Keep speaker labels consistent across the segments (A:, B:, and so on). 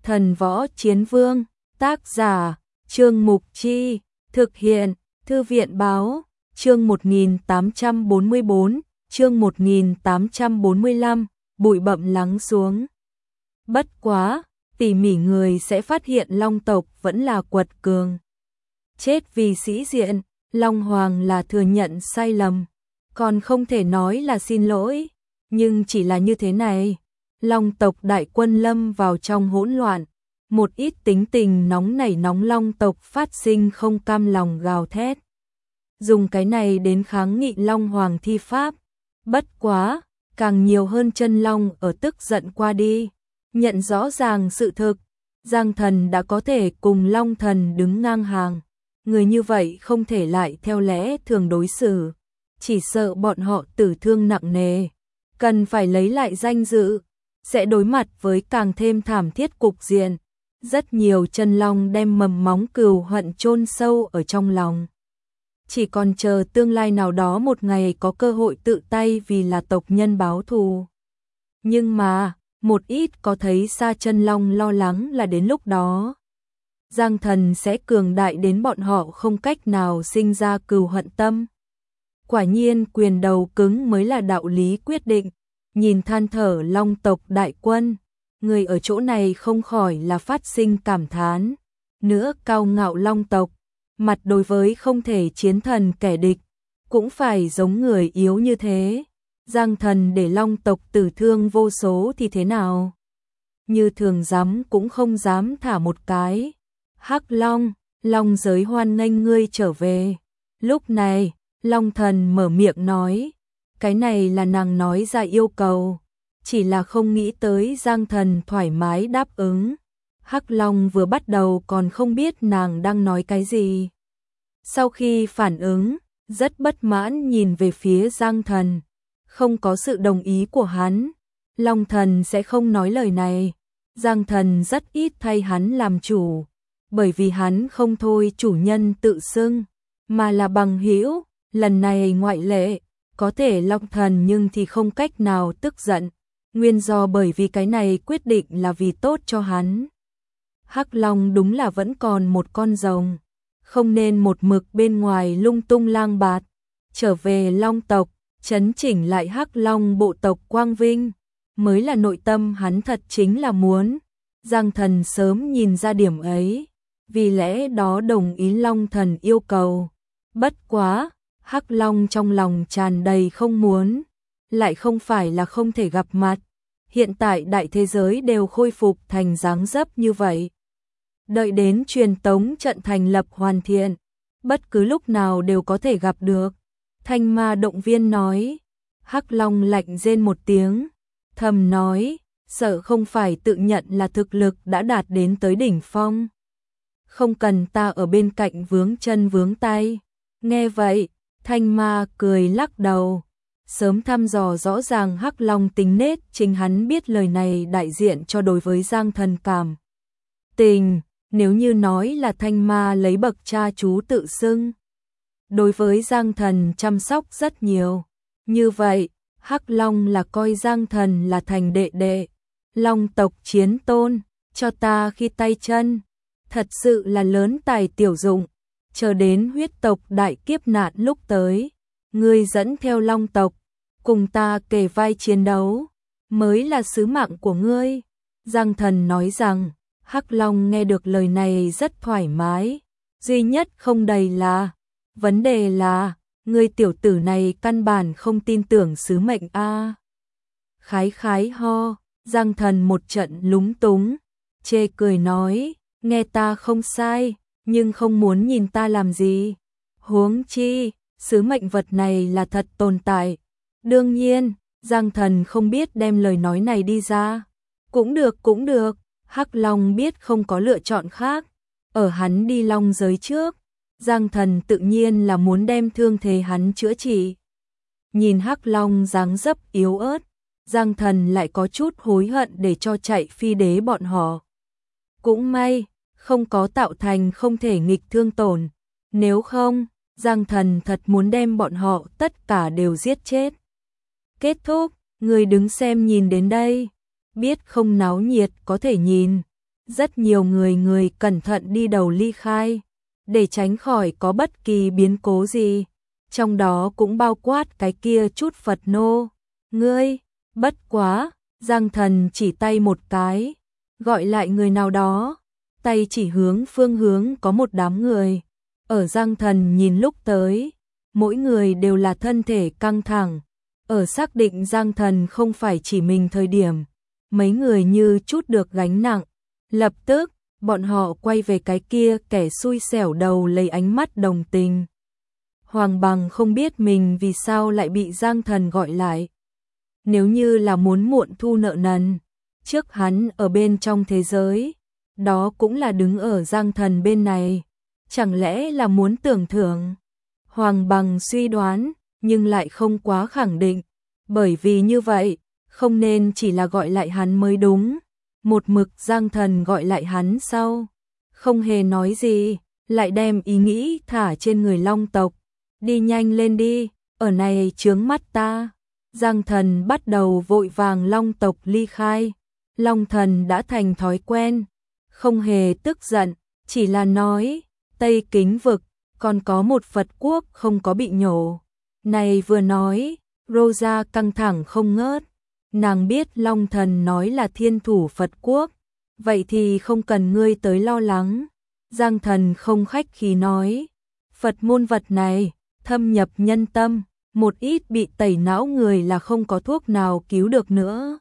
A: Thần Võ Chiến Vương, tác giả, Trương Mục Chi, thực hiện, Thư viện Báo, chương 1844, chương 1845, bụi bặm lắng xuống. Bất quá, tỉ mỉ người sẽ phát hiện Long tộc vẫn là quật cường. Chết vì sĩ diện, Long Hoàng là thừa nhận sai lầm, còn không thể nói là xin lỗi, nhưng chỉ là như thế này. Long tộc đại quân lâm vào trong hỗn loạn, một ít tính tình nóng nảy nóng Long tộc phát sinh không cam lòng gào thét. Dùng cái này đến kháng nghị Long Hoàng thi pháp, bất quá, càng nhiều hơn chân Long ở tức giận qua đi, nhận rõ ràng sự thực, Giang Thần đã có thể cùng Long Thần đứng ngang hàng, người như vậy không thể lại theo lẽ thường đối xử, chỉ sợ bọn họ tử thương nặng nề, cần phải lấy lại danh dự, sẽ đối mặt với càng thêm thảm thiết cục diện. Rất nhiều chân Long đem mầm móng cừu hận chôn sâu ở trong lòng. Chỉ còn chờ tương lai nào đó một ngày có cơ hội tự tay vì là tộc nhân báo thù. Nhưng mà, một ít có thấy xa chân Long lo lắng là đến lúc đó Giang Thần sẽ cường đại đến bọn họ không cách nào sinh ra cừu hận tâm. Quả nhiên quyền đầu cứng mới là đạo lý quyết định. Nhìn than thở Long tộc đại quân, người ở chỗ này không khỏi là phát sinh cảm thán. Nữa cao ngạo Long tộc, mặt đối với không thể chiến thần kẻ địch, cũng phải giống người yếu như thế. Giang Thần để Long tộc tử thương vô số thì thế nào? Như thường dám cũng không dám thả một cái. Hắc Long, Long giới hoan nghênh ngươi trở về. Lúc này, Long Thần mở miệng nói, cái này là nàng nói ra yêu cầu, chỉ là không nghĩ tới Giang Thần thoải mái đáp ứng. Hắc Long vừa bắt đầu còn không biết nàng đang nói cái gì. Sau khi phản ứng, rất bất mãn nhìn về phía Giang Thần, không có sự đồng ý của hắn, Long Thần sẽ không nói lời này. Giang Thần rất ít thay hắn làm chủ, bởi vì hắn không thôi chủ nhân tự xưng, mà là bằng hữu, lần này ngoại lệ. Có thể Long Thần nhưng thì không cách nào tức giận, nguyên do bởi vì cái này quyết định là vì tốt cho hắn. Hắc Long đúng là vẫn còn một con rồng, không nên một mực bên ngoài lung tung lang bạt, trở về Long tộc, chấn chỉnh lại Hắc Long bộ tộc quang vinh, mới là nội tâm hắn thật chính là muốn. Giang Thần sớm nhìn ra điểm ấy, vì lẽ đó đồng ý Long Thần yêu cầu. Bất quá, Hắc Long trong lòng tràn đầy không muốn, lại không phải là không thể gặp mặt. Hiện tại đại thế giới đều khôi phục thành dáng dấp như vậy. Đợi đến truyền tống trận thành lập hoàn thiện, bất cứ lúc nào đều có thể gặp được. Thanh Ma động viên nói. Hắc Long lạnh rên một tiếng, thầm nói, sợ không phải tự nhận là thực lực đã đạt đến tới đỉnh phong. Không cần ta ở bên cạnh vướng chân vướng tay. Nghe vậy, Thanh Ma cười lắc đầu, sớm thăm dò rõ ràng Hắc Long tính nết, chính hắn biết lời này đại diện cho đối với Giang Thần cảm tình, nếu như nói là Thanh Ma lấy bậc cha chú tự xưng, đối với Giang Thần chăm sóc rất nhiều, như vậy, Hắc Long là coi Giang Thần là thành đệ đệ, Long tộc chiến tôn, cho ta khi tay chân, thật sự là lớn tài tiểu dụng. Chờ đến huyết tộc đại kiếp nạn lúc tới, ngươi dẫn theo Long tộc, cùng ta kề vai chiến đấu, mới là sứ mạng của ngươi. Giang Thần nói rằng, Hắc Long nghe được lời này rất thoải mái, duy nhất không đầy là, vấn đề là, ngươi tiểu tử này căn bản không tin tưởng sứ mệnh a. Khái khái ho, Giang Thần một trận lúng túng, chê cười nói, nghe ta không sai, nhưng không muốn nhìn ta làm gì. Huống chi, sứ mệnh vật này là thật tồn tại. Đương nhiên, Giang Thần không biết đem lời nói này đi ra. Cũng được, Hắc Long biết không có lựa chọn khác. Ở hắn đi Long giới trước, Giang Thần tự nhiên là muốn đem thương thế hắn chữa trị. Nhìn Hắc Long dáng dấp yếu ớt, Giang Thần lại có chút hối hận để cho chạy phi đế bọn họ. Cũng may, không có tạo thành không thể nghịch thương tổn, nếu không, Giang Thần thật muốn đem bọn họ tất cả đều giết chết. Kết thúc, người đứng xem nhìn đến đây, biết không náo nhiệt có thể nhìn, Rất nhiều người cẩn thận đi đầu ly khai, để tránh khỏi có bất kỳ biến cố gì, trong đó cũng bao quát cái kia chút Phật nô. Ngươi, bất quá, Giang Thần chỉ tay một cái, gọi lại người nào đó, tay chỉ hướng phương hướng có một đám người. Ở Giang Thần nhìn lúc tới, mỗi người đều là thân thể căng thẳng, ở xác định Giang Thần không phải chỉ mình thời điểm, mấy người như chút được gánh nặng, lập tức, bọn họ quay về cái kia kẻ xui xẻo đầu lấy ánh mắt đồng tình. Hoàng Bằng không biết mình vì sao lại bị Giang Thần gọi lại. Nếu như là muốn muộn thu nợ nần, trước hắn ở bên trong thế giới, đó cũng là đứng ở Giang Thần bên này, chẳng lẽ là muốn tưởng thưởng. Hoàng Bằng suy đoán, nhưng lại không quá khẳng định, bởi vì như vậy, không nên chỉ là gọi lại hắn mới đúng. Một mực Giang Thần gọi lại hắn sau, không hề nói gì, lại đem ý nghĩ thả trên người Long tộc. Đi nhanh lên đi, ở này chướng mắt ta. Giang Thần bắt đầu vội vàng Long tộc ly khai. Long Thần đã thành thói quen, không hề tức giận, chỉ là nói, Tây Kính vực, còn có một Phật quốc không có bị nhổ. Này vừa nói, Rosa căng thẳng không ngớt. Nàng biết Long Thần nói là thiên thủ Phật quốc, vậy thì không cần ngươi tới lo lắng. Giang Thần không khách khí nói, Phật môn vật này, thâm nhập nhân tâm, một ít bị tẩy não người là không có thuốc nào cứu được nữa.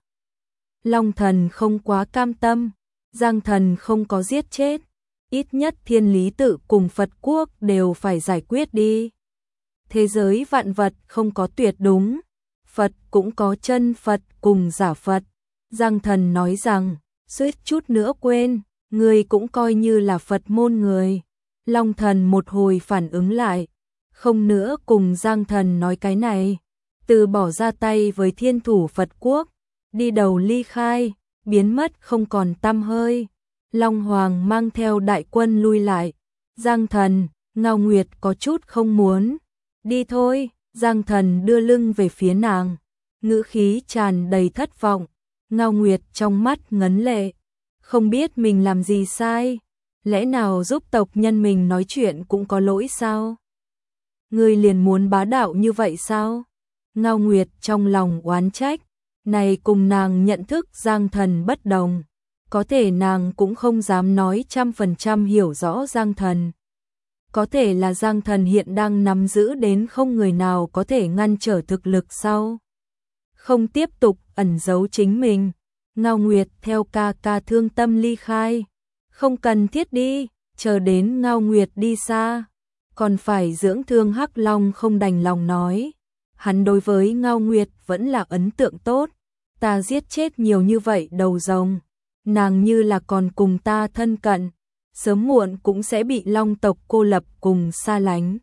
A: Long Thần không quá cam tâm, Giang Thần không có giết chết, ít nhất thiên lý tự cùng Phật quốc đều phải giải quyết đi. Thế giới vạn vật không có tuyệt đúng, Phật cũng có chân Phật cùng giả Phật. Giang Thần nói rằng, suýt chút nữa quên, người cũng coi như là Phật môn người. Long Thần một hồi phản ứng lại, không nữa cùng Giang Thần nói cái này, từ bỏ ra tay với thiên thủ Phật quốc, đi đầu ly khai, biến mất không còn tăm hơi. Long Hoàng mang theo đại quân lui lại. Giang Thần, Ngao Nguyệt có chút không muốn. Đi thôi. Giang Thần đưa lưng về phía nàng, ngữ khí tràn đầy thất vọng. Ngao Nguyệt trong mắt ngấn lệ, không biết mình làm gì sai, lẽ nào giúp tộc nhân mình nói chuyện cũng có lỗi sao? Ngươi liền muốn bá đạo như vậy sao? Ngao Nguyệt trong lòng oán trách, này cùng nàng nhận thức Giang Thần bất đồng, có thể nàng cũng không dám nói 100% hiểu rõ Giang Thần. Có thể là Giang Thần hiện đang nắm giữ đến không người nào có thể ngăn trở thực lực sau. Không tiếp tục ẩn giấu chính mình. Ngao Nguyệt theo ca ca thương tâm ly khai. Không cần thiết đi, chờ đến Ngao Nguyệt đi xa. Còn phải dưỡng thương Hắc Long không đành lòng nói. Hắn đối với Ngao Nguyệt vẫn là ấn tượng tốt. Ta giết chết nhiều như vậy đầu rồng. Nàng như là còn cùng ta thân cận. Sớm muộn cũng sẽ bị Long tộc cô lập cùng xa lánh.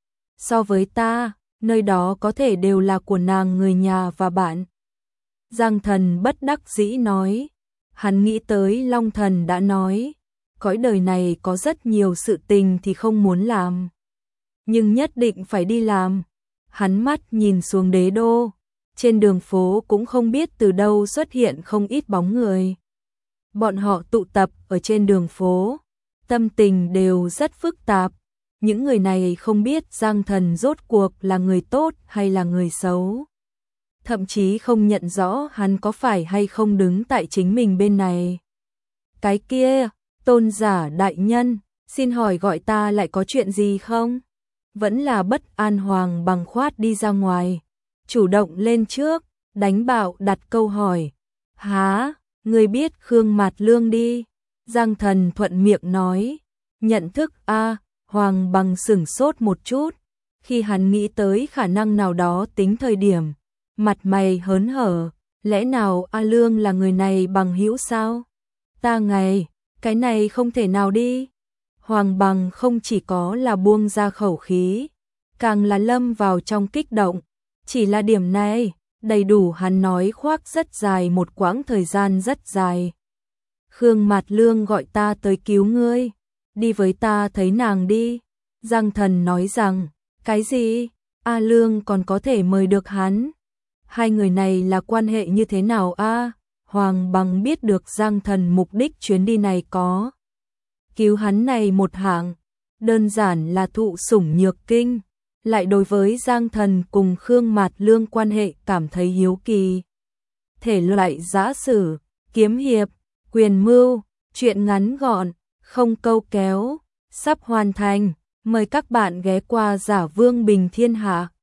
A: So với ta, nơi đó có thể đều là của nàng người nhà và bạn. Giang Thần bất đắc dĩ nói. Hắn nghĩ tới Long Thần đã nói, cõi đời này có rất nhiều sự tình thì không muốn làm, nhưng nhất định phải đi làm. Hắn mắt nhìn xuống đế đô, trên đường phố cũng không biết từ đâu xuất hiện không ít bóng người. Bọn họ tụ tập ở trên đường phố, tâm tình đều rất phức tạp. Những người này không biết Giang Thần rốt cuộc là người tốt hay là người xấu. Thậm chí không nhận rõ hắn có phải hay không đứng tại chính mình bên này. Cái kia, tôn giả đại nhân, xin hỏi gọi ta lại có chuyện gì không? Vẫn là bất an Hoàng Bằng khoát đi ra ngoài, chủ động lên trước, đánh bạo đặt câu hỏi. Hả, người biết Khương Mạt Lương đi? Giang Thần thuận miệng nói. Nhận thức a. Hoàng Bằng sửng sốt một chút, khi hắn nghĩ tới khả năng nào đó tính thời điểm, mặt mày hớn hở, lẽ nào A Lương là người này bằng hữu sao? Ta ngày, cái này không thể nào đi. Hoàng Bằng không chỉ có là buông ra khẩu khí, càng là lâm vào trong kích động, chỉ là điểm này, đầy đủ hắn nói khoác rất dài một quãng thời gian rất dài. Khương Mạt Lương gọi ta tới cứu ngươi, đi với ta thấy nàng đi. Giang Thần nói rằng, cái gì? A Lương còn có thể mời được hắn? Hai người này là quan hệ như thế nào a? Hoàng Bằng biết được Giang Thần mục đích chuyến đi này có cứu hắn này một hạng, đơn giản là thụ sủng nhược kinh, lại đối với Giang Thần cùng Khương Mạt Lương quan hệ cảm thấy hiếu kỳ. Thể loại giã sử, kiếm hiệp, quyền mưu, truyện ngắn gọn, không câu kéo, sắp hoàn thành, mời các bạn ghé qua Giả Vương Bình Thiên Hạ.